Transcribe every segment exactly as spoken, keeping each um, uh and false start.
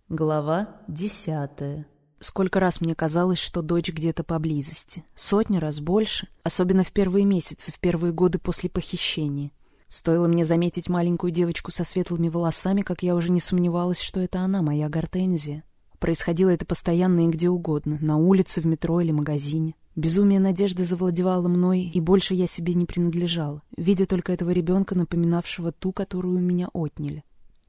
Глава десятая. Сколько раз мне казалось, что дочь где-то поблизости. Сотни раз больше, особенно в первые месяцы, в первые годы после похищения. Стоило мне заметить маленькую девочку со светлыми волосами, как я уже не сомневалась, что это она, моя Гортензия. Происходило это постоянно и где угодно, на улице, в метро или магазине. Безумие надежды завладевало мной, и больше я себе не принадлежала, видя только этого ребенка, напоминавшего ту, которую у меня отняли.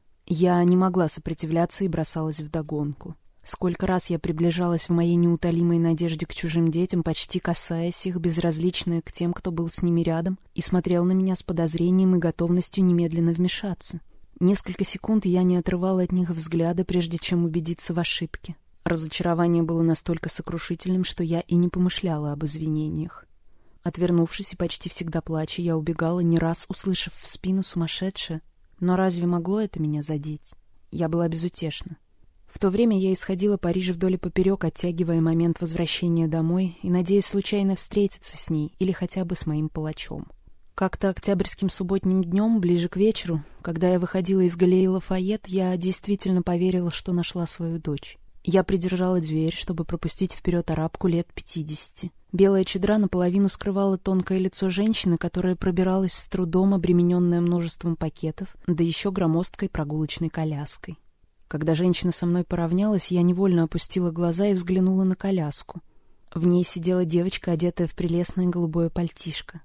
Я не могла сопротивляться и бросалась вдогонку. Сколько раз я приближалась в моей неутолимой надежде к чужим детям, почти касаясь их, безразличная к тем, кто был с ними рядом, и смотрел на меня с подозрением и готовностью немедленно вмешаться. Несколько секунд я не отрывала от них взгляда, прежде чем убедиться в ошибке. Разочарование было настолько сокрушительным, что я и не помышляла об извинениях. Отвернувшись и почти всегда плача, я убегала, не раз услышав в спину сумасшедшее. Но разве могло это меня задеть? Я была безутешна. В то время я исходила по Парижу вдоль и поперек, оттягивая момент возвращения домой и надеясь случайно встретиться с ней или хотя бы с моим палачом. Как-то октябрьским субботним днем, ближе к вечеру, когда я выходила из галереи Лафайет, я действительно поверила, что нашла свою дочь. Я придержала дверь, чтобы пропустить вперед арабку лет пятидесяти. Белая чадра наполовину скрывала тонкое лицо женщины, которая пробиралась с трудом, обремененная множеством пакетов, да еще громоздкой прогулочной коляской. Когда женщина со мной поравнялась, я невольно опустила глаза и взглянула на коляску. В ней сидела девочка, одетая в прелестное голубое пальтишко.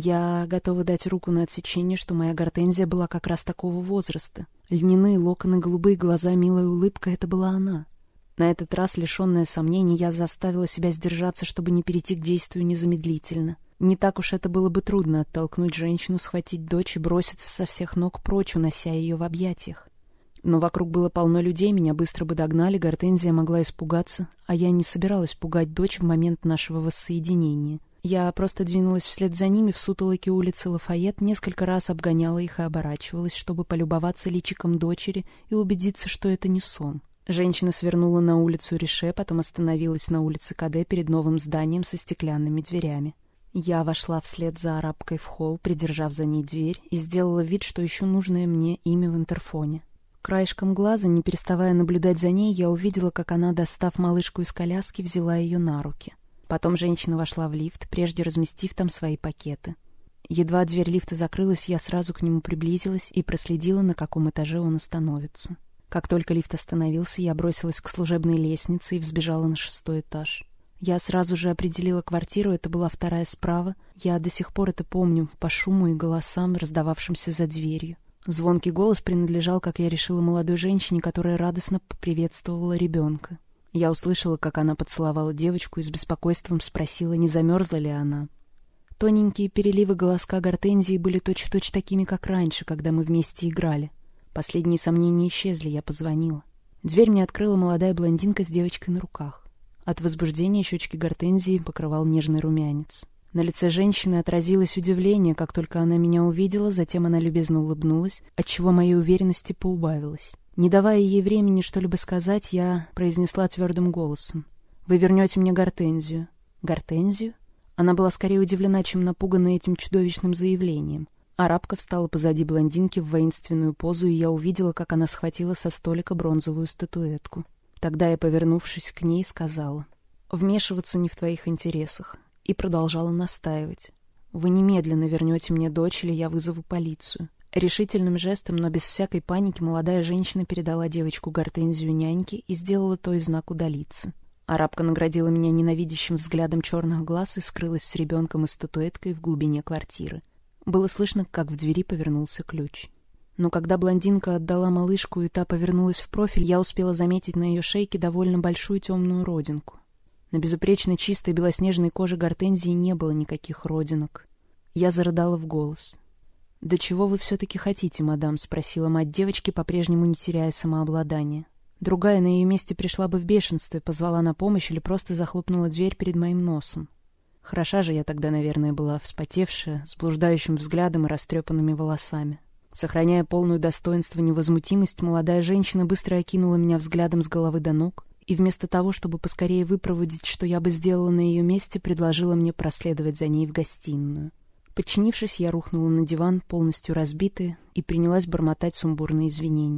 Я готова дать руку на отсечение, что моя Гортензия была как раз такого возраста. Льняные локоны, голубые глаза, милая улыбка — это была она. На этот раз, лишенная сомнений, я заставила себя сдержаться, чтобы не перейти к действию незамедлительно. Не так уж это было бы трудно — оттолкнуть женщину, схватить дочь и броситься со всех ног прочь, унося ее в объятиях. Но вокруг было полно людей, меня быстро бы догнали, Гортензия могла испугаться, а я не собиралась пугать дочь в момент нашего воссоединения. Я просто двинулась вслед за ними в сутолоке улицы Лафайет, несколько раз обгоняла их и оборачивалась, чтобы полюбоваться личиком дочери и убедиться, что это не сон. Женщина свернула на улицу Рише, потом остановилась на улице Каде перед новым зданием со стеклянными дверями. Я вошла вслед за арабкой в холл, придержав за ней дверь, и сделала вид, что ищу нужное мне имя в интерфоне. Краешком глаза, не переставая наблюдать за ней, я увидела, как она, достав малышку из коляски, взяла ее на руки. Потом женщина вошла в лифт, прежде разместив там свои пакеты. Едва дверь лифта закрылась, я сразу к нему приблизилась и проследила, на каком этаже он остановится. Как только лифт остановился, я бросилась к служебной лестнице и взбежала на шестой этаж. Я сразу же определила квартиру, это была вторая справа. Я до сих пор это помню, по шуму и голосам, раздававшимся за дверью. Звонкий голос принадлежал, как я решила, молодой женщине, которая радостно поприветствовала ребенка. Я услышала, как она поцеловала девочку и с беспокойством спросила, не замерзла ли она. Тоненькие переливы голоска Гортензии были точь-в-точь такими, как раньше, когда мы вместе играли. Последние сомнения исчезли, я позвонила. Дверь мне открыла молодая блондинка с девочкой на руках. От возбуждения щечки Гортензии покрывал нежный румянец. На лице женщины отразилось удивление, как только она меня увидела, затем она любезно улыбнулась, отчего моей уверенности поубавилось. Не давая ей времени что-либо сказать, я произнесла твердым голосом: «Вы вернете мне Гортензию». «Гортензию?» Она была скорее удивлена, чем напугана этим чудовищным заявлением. Арабка встала позади блондинки в воинственную позу, и я увидела, как она схватила со столика бронзовую статуэтку. Тогда я, повернувшись к ней, сказала: «Вмешиваться не в твоих интересах», и продолжала настаивать: «Вы немедленно вернете мне дочь, или я вызову полицию». Решительным жестом, но без всякой паники, молодая женщина передала девочку Гортензию няньке и сделала той знак удалиться. Арабка наградила меня ненавидящим взглядом черных глаз и скрылась с ребенком и статуэткой в глубине квартиры. Было слышно, как в двери повернулся ключ. Но когда блондинка отдала малышку и та повернулась в профиль, я успела заметить на ее шейке довольно большую темную родинку. На безупречно чистой белоснежной коже Гортензии не было никаких родинок. Я зарыдала в голос. «Да чего вы все-таки хотите, мадам?» — спросила мать девочки, по-прежнему не теряя самообладания. Другая на ее месте пришла бы в бешенстве, позвала на помощь или просто захлопнула дверь перед моим носом. Хороша же я тогда, наверное, была, вспотевшая, с блуждающим взглядом и растрепанными волосами. Сохраняя полную достоинство и невозмутимость, молодая женщина быстро окинула меня взглядом с головы до ног и вместо того, чтобы поскорее выпроводить, что я бы сделала на ее месте, предложила мне проследовать за ней в гостиную. Подчинившись, я рухнула на диван, полностью разбитая, и принялась бормотать сумбурные извинения.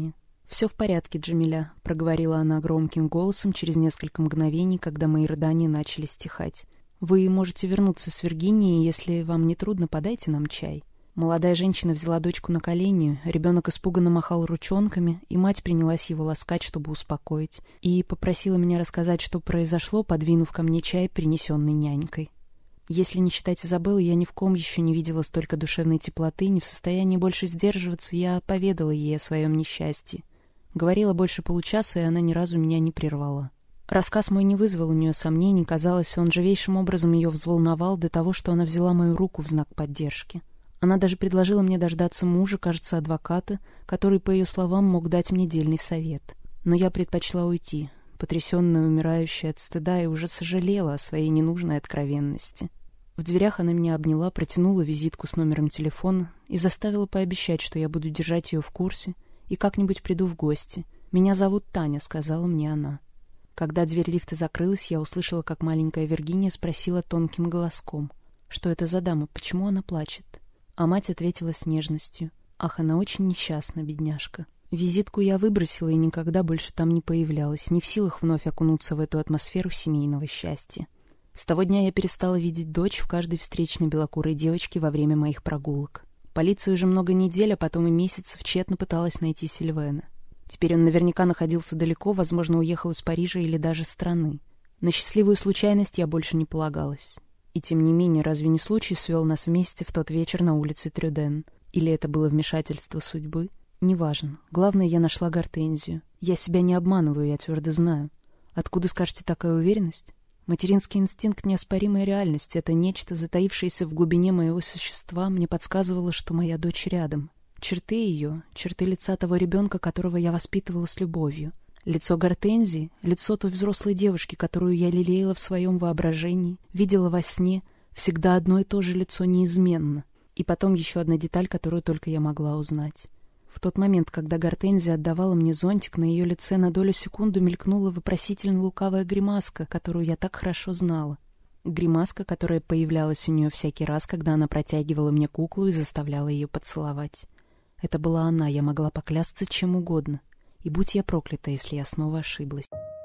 «Все в порядке, Джамиля», — проговорила она громким голосом через несколько мгновений, когда мои рыдания начали стихать. «Вы можете вернуться с Виргинией, если вам не трудно, подайте нам чай». Молодая женщина взяла дочку на колени, ребенок испуганно махал ручонками, и мать принялась его ласкать, чтобы успокоить, и попросила меня рассказать, что произошло, подвинув ко мне чай, принесенный нянькой. Если не считать Изабеллы, я ни в ком еще не видела столько душевной теплоты, не в состоянии больше сдерживаться, я поведала ей о своем несчастье. Говорила больше получаса, и она ни разу меня не прервала. Рассказ мой не вызвал у нее сомнений, казалось, он живейшим образом ее взволновал до того, что она взяла мою руку в знак поддержки. Она даже предложила мне дождаться мужа, кажется, адвоката, который, по ее словам, мог дать мне дельный совет. Но я предпочла уйти, потрясенная, умирающая от стыда, и уже сожалела о своей ненужной откровенности. В дверях она меня обняла, протянула визитку с номером телефона и заставила пообещать, что я буду держать ее в курсе и как-нибудь приду в гости. «Меня зовут Таня», — сказала мне она. Когда дверь лифта закрылась, я услышала, как маленькая Виргиния спросила тонким голоском, что это за дама, почему она плачет. А мать ответила с нежностью: «Ах, она очень несчастна, бедняжка». Визитку я выбросила и никогда больше там не появлялась, не в силах вновь окунуться в эту атмосферу семейного счастья. С того дня я перестала видеть дочь в каждой встречной белокурой девочке во время моих прогулок. Полиция уже много недель, а потом и месяцев тщетно пыталась найти Сильвена. Теперь он наверняка находился далеко, возможно, уехал из Парижа или даже страны. На счастливую случайность я больше не полагалась. И тем не менее, разве не случай свел нас вместе в тот вечер на улице Трюден? Или это было вмешательство судьбы? Неважно. Главное, я нашла Гортензию. Я себя не обманываю, я твердо знаю. Откуда, скажете, такая уверенность? Материнский инстинкт — неоспоримая реальность. Это нечто, затаившееся в глубине моего существа, мне подсказывало, что моя дочь рядом. Черты ее, черты лица того ребенка, которого я воспитывала с любовью. Лицо Гортензии, лицо той взрослой девушки, которую я лелеяла в своем воображении, видела во сне, всегда одно и то же лицо неизменно. И потом еще одна деталь, которую только я могла узнать. В тот момент, когда Гортензия отдавала мне зонтик, на ее лице на долю секунды мелькнула вопросительно лукавая гримаска, которую я так хорошо знала. Гримаска, которая появлялась у нее всякий раз, когда она протягивала мне куклу и заставляла ее поцеловать. Это была она, я могла поклясться чем угодно. И будь я проклята, если я снова ошиблась.